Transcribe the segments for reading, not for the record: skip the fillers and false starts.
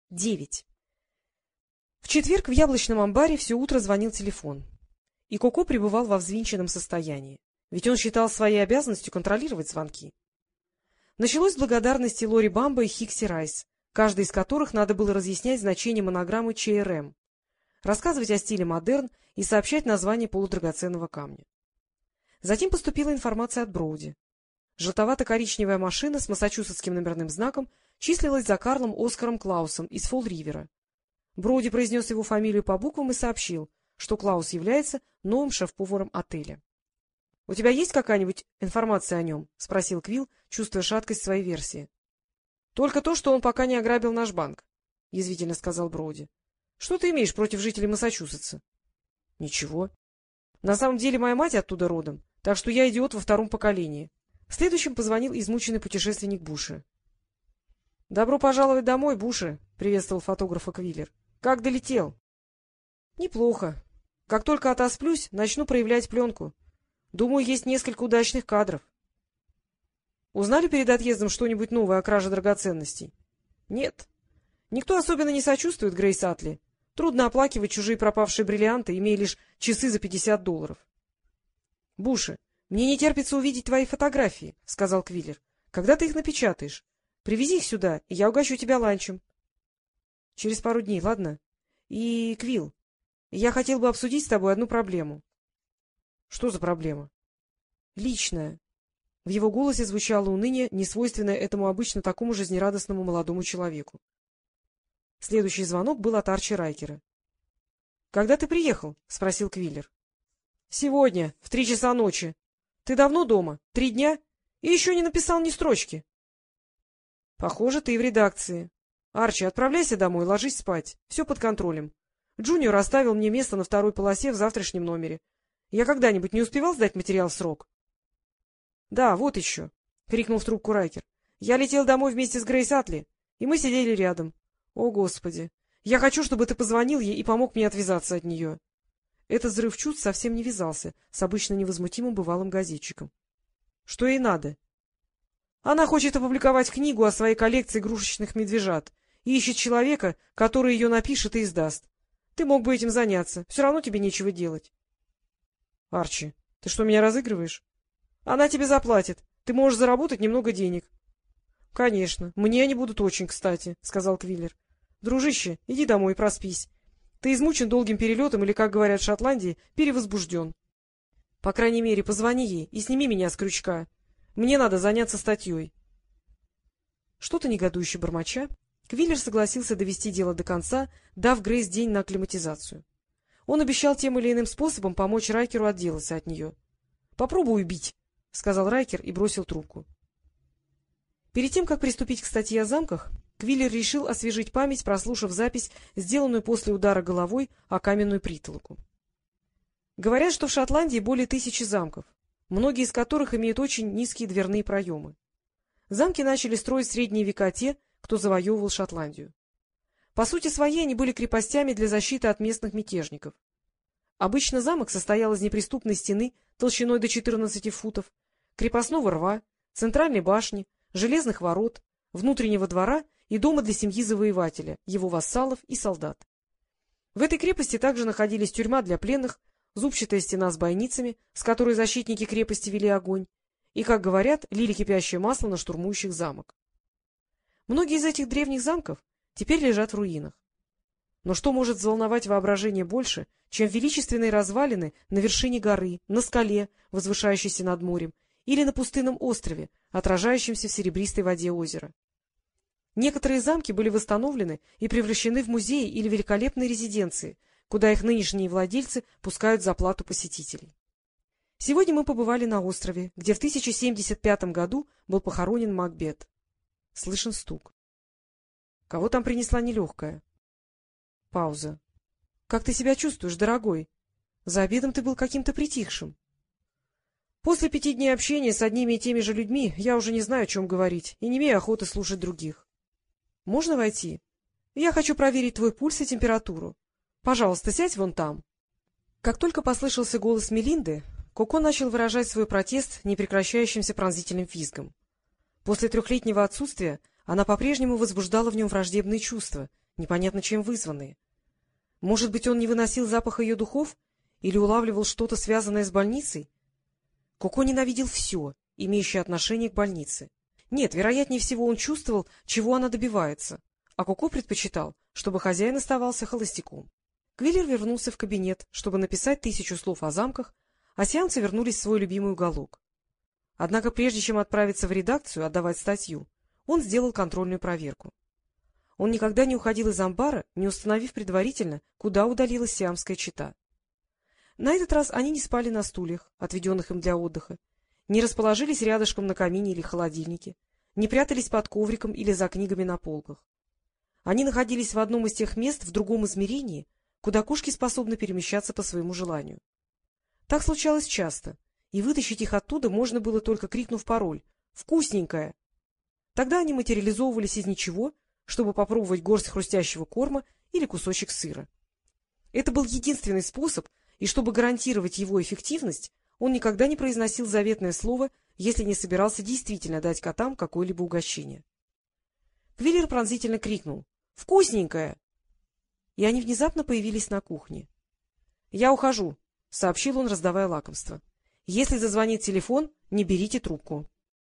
9. В четверг в яблочном амбаре все утро звонил телефон, и Коко пребывал во взвинченном состоянии, ведь он считал своей обязанностью контролировать звонки. Началось с благодарности Лори Бамбо и Хикси Райс, каждый из которых надо было разъяснять значение монограммы ЧРМ, рассказывать о стиле модерн и сообщать название полудрагоценного камня. Затем поступила информация от Броуди. Желтовато-коричневая машина с массачусетским номерным знаком числилась за Карлом Оскаром Клаусом из Фолл-Ривера. Броуди произнес его фамилию по буквам и сообщил, что Клаус является новым шеф-поваром отеля. — У тебя есть какая-нибудь информация о нем? — спросил Квилл, чувствуя шаткость своей версии. — Только то, что он пока не ограбил наш банк, — язвительно сказал Броуди. — Что ты имеешь против жителей Массачусетса? — Ничего. На самом деле моя мать оттуда родом, так что я идиот во втором поколении. Следующим позвонил измученный путешественник Буши. — Добро пожаловать домой, Буши, — приветствовал фотографа Квиллер. — Как долетел? — Неплохо. Как только отосплюсь, начну проявлять пленку. Думаю, есть несколько удачных кадров. — Узнали перед отъездом что-нибудь новое о краже драгоценностей? — Нет. Никто особенно не сочувствует Грейс Атли. Трудно оплакивать чужие пропавшие бриллианты, имея лишь часы за $50. — Буши, мне не терпится увидеть твои фотографии, — сказал Квиллер. — Когда ты их напечатаешь? Привези их сюда, и я угощу тебя ланчем. — Через пару дней, ладно? И, Квилл, я хотел бы обсудить с тобой одну проблему. — Что за проблема? — Личная. В его голосе звучало уныние, несвойственное этому обычно такому жизнерадостному молодому человеку. Следующий звонок был от Арчи Райкера. — Когда ты приехал? — спросил Квиллер. — Сегодня, в 3 часа ночи. Ты давно дома? 3 дня? И еще не написал ни строчки. — Похоже, ты в редакции. Арчи, отправляйся домой, ложись спать. Все под контролем. Джуниор оставил мне место на второй полосе в завтрашнем номере. Я когда-нибудь не успевал сдать материал в срок? — Да, вот еще, — крикнул в трубку Райкер. — Я летел домой вместе с Грейс Атли, и мы сидели рядом. О, Господи! Я хочу, чтобы ты позвонил ей и помог мне отвязаться от нее. Этот взрыв чувств совсем не вязался с обычно невозмутимым бывалым газетчиком. — Что ей надо? — Она хочет опубликовать книгу о своей коллекции игрушечных медвежат и ищет человека, который ее напишет и издаст. Ты мог бы этим заняться, все равно тебе нечего делать. — Арчи, ты что, меня разыгрываешь? — Она тебе заплатит, ты можешь заработать немного денег. — Конечно, мне они будут очень кстати, — сказал Квиллер. — Дружище, иди домой и проспись. Ты измучен долгим перелетом или, как говорят в Шотландии, перевозбужден. По крайней мере, позвони ей и сними меня с крючка. Мне надо заняться статьей. Что-то негодующе бормоча, Квиллер согласился довести дело до конца, дав Грейс день на акклиматизацию. Он обещал тем или иным способом помочь Райкеру отделаться от нее. — Попробуй убить, — сказал Райкер и бросил трубку. Перед тем, как приступить к статье о замках, Квиллер решил освежить память, прослушав запись, сделанную после удара головой о каменную притолоку. Говорят, что в Шотландии более 1000 замков, многие из которых имеют очень низкие дверные проемы. Замки начали строить в средние века те, кто завоевывал Шотландию. По сути своей они были крепостями для защиты от местных мятежников. Обычно замок состоял из неприступной стены толщиной до 14 футов, крепостного рва, центральной башни, железных ворот, внутреннего двора и дома для семьи завоевателя, его вассалов и солдат. В этой крепости также находились тюрьма для пленных, зубчатая стена с бойницами, с которой защитники крепости вели огонь, и, как говорят, лили кипящее масло на штурмующих замок. Многие из этих древних замков теперь лежат в руинах. Но что может взволновать воображение больше, чем величественные развалины на вершине горы, на скале, возвышающейся над морем, или на пустынном острове, отражающемся в серебристой воде озера? Некоторые замки были восстановлены и превращены в музеи или великолепные резиденции, куда их нынешние владельцы пускают за плату посетителей. Сегодня мы побывали на острове, где в 1075 году был похоронен Макбет. Слышен стук. Кого там принесла нелегкая? Пауза. — Как ты себя чувствуешь, дорогой? За обедом ты был каким-то притихшим. После 5 дней общения с одними и теми же людьми я уже не знаю, о чем говорить, и не имею охоты слушать других. Можно войти? Я хочу проверить твой пульс и температуру. Пожалуйста, сядь вон там. Как только послышался голос Мелинды, Коко начал выражать свой протест непрекращающимся пронзительным визгом. После 3-летнего отсутствия она по-прежнему возбуждала в нем враждебные чувства, непонятно чем вызванные. Может быть, он не выносил запаха ее духов или улавливал что-то, связанное с больницей? Коко ненавидел все, имеющее отношение к больнице. Нет, вероятнее всего, он чувствовал, чего она добивается, а Коко предпочитал, чтобы хозяин оставался холостяком. Квиллер вернулся в кабинет, чтобы написать 1000 слов о замках, а сеансы вернулись в свой любимый уголок. Однако прежде чем отправиться в редакцию отдавать статью, он сделал контрольную проверку. Он никогда не уходил из амбара, не установив предварительно, куда удалилась сиамская чета. На этот раз они не спали на стульях, отведенных им для отдыха, не расположились рядышком на камине или холодильнике, не прятались под ковриком или за книгами на полках. Они находились в одном из тех мест в другом измерении, куда кошки способны перемещаться по своему желанию. Так случалось часто, и вытащить их оттуда можно было, только крикнув пароль «Вкусненькое!». Тогда они материализовывались из ничего, чтобы попробовать горсть хрустящего корма или кусочек сыра. Это был единственный способ, и чтобы гарантировать его эффективность, он никогда не произносил заветное слово, если не собирался действительно дать котам какое-либо угощение. Квиллер пронзительно крикнул «Вкусненькое!», и они внезапно появились на кухне. — Я ухожу, — сообщил он, раздавая лакомство. — Если зазвонит телефон, не берите трубку.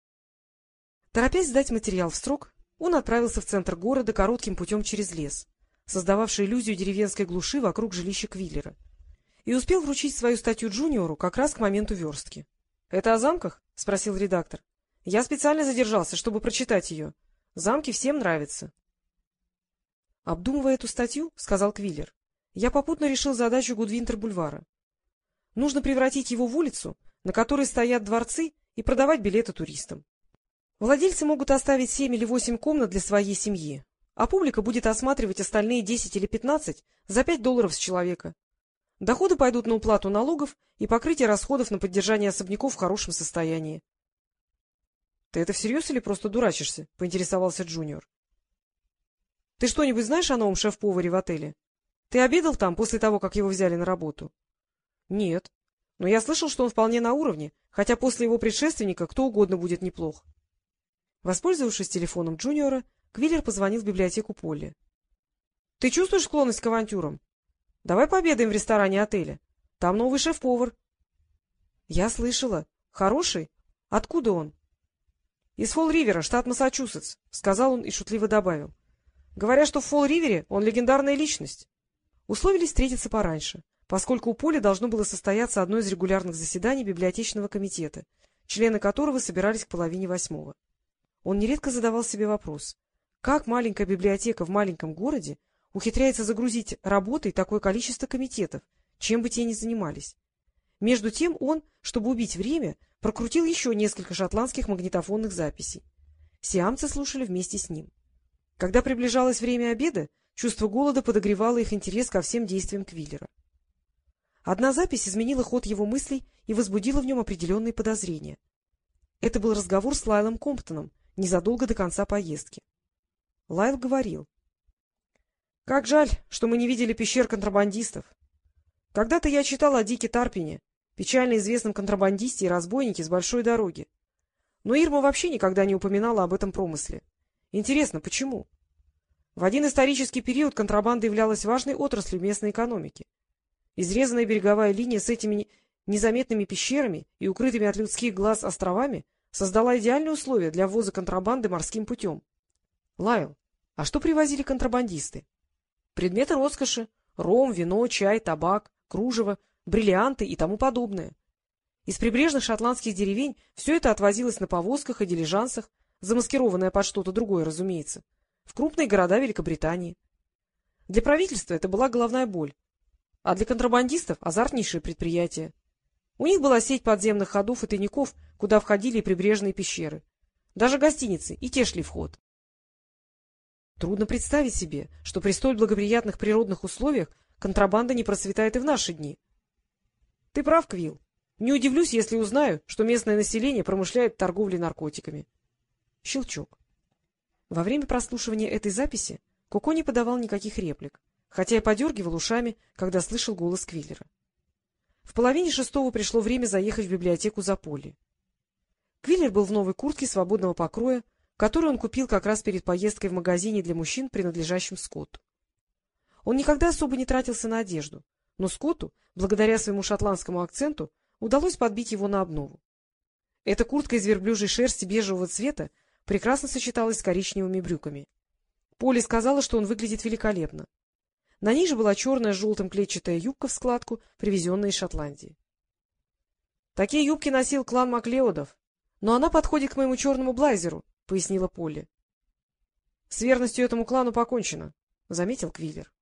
Торопясь сдать материал в срок, он отправился в центр города коротким путем через лес, создававший иллюзию деревенской глуши вокруг жилища Квиллера, и успел вручить свою статью Джуниору как раз к моменту верстки. — Это о замках? — спросил редактор. — Я специально задержался, чтобы прочитать ее. Замки всем нравятся. — Обдумывая эту статью, — сказал Квиллер, — я попутно решил задачу Гудвинтер-бульвара. Нужно превратить его в улицу, на которой стоят дворцы, и продавать билеты туристам. Владельцы могут оставить 7 или 8 комнат для своей семьи, а публика будет осматривать остальные 10 или 15 за $5 с человека. Доходы пойдут на уплату налогов и покрытие расходов на поддержание особняков в хорошем состоянии. — Ты это всерьез или просто дурачишься? — поинтересовался Джуниор. — Ты что-нибудь знаешь о новом шеф-поваре в отеле? Ты обедал там после того, как его взяли на работу? — Нет. Но я слышал, что он вполне на уровне, хотя после его предшественника кто угодно будет неплох. Воспользовавшись телефоном Джуниора, Квиллер позвонил в библиотеку Полли. — Ты чувствуешь склонность к авантюрам? Давай пообедаем в ресторане отеля. Там новый шеф-повар. — Я слышала. Хороший? Откуда он? — Из Фолл-Ривера, штат Массачусетс, — сказал он и шутливо добавил. — Говорят, что в Фолл-Ривере он легендарная личность. Условились встретиться пораньше, поскольку у Поли должно было состояться одно из регулярных заседаний библиотечного комитета, члены которого собирались к 7:30. Он нередко задавал себе вопрос, как маленькая библиотека в маленьком городе ухитряется загрузить работой такое количество комитетов, чем бы те ни занимались. Между тем он, чтобы убить время, прокрутил еще несколько шотландских магнитофонных записей. Сиамцы слушали вместе с ним. Когда приближалось время обеда, чувство голода подогревало их интерес ко всем действиям Квиллера. Одна запись изменила ход его мыслей и возбудила в нем определенные подозрения. Это был разговор с Лайлом Комптоном незадолго до конца поездки. Лайл говорил: — Как жаль, что мы не видели пещер контрабандистов. Когда-то я читал о Дике Тарпине, печально известном контрабандисте и разбойнике с большой дороги. Но Ирма вообще никогда не упоминала об этом промысле. Интересно, почему? В один исторический период контрабанда являлась важной отраслью местной экономики. Изрезанная береговая линия с этими незаметными пещерами и укрытыми от людских глаз островами создала идеальные условия для ввоза контрабанды морским путем. Лайл, а что привозили контрабандисты? Предметы роскоши: ром, вино, чай, табак, кружево, бриллианты и тому подобное. Из прибрежных шотландских деревень все это отвозилось на повозках и дилижансах, замаскированное под что-то другое, разумеется, в крупные города Великобритании. Для правительства это была головная боль, а для контрабандистов — азартнейшее предприятие. У них была сеть подземных ходов и тайников, куда входили и прибрежные пещеры. Даже гостиницы, и те шли в ход. Трудно представить себе, что при столь благоприятных природных условиях контрабанда не процветает и в наши дни. Ты прав, Квилл. Не удивлюсь, если узнаю, что местное население промышляет торговлей наркотиками. Щелчок. Во время прослушивания этой записи Коко не подавал никаких реплик, хотя и подергивал ушами, когда слышал голос Квиллера. В 5:30 пришло время заехать в библиотеку за Полли. Квиллер был в новой куртке свободного покроя, которую он купил как раз перед поездкой в магазине для мужчин, принадлежащем Скотту. Он никогда особо не тратился на одежду, но Скотту, благодаря своему шотландскому акценту, удалось подбить его на обнову. Эта куртка из верблюжьей шерсти бежевого цвета прекрасно сочеталась с коричневыми брюками. Полли сказала, что он выглядит великолепно. На ней же была черная с желтым клетчатая юбка в складку, привезенная из Шотландии. — Такие юбки носил клан Маклеодов, но она подходит к моему черному блайзеру, — пояснила Полли. — С верностью этому клану покончено, — заметил Квиллер.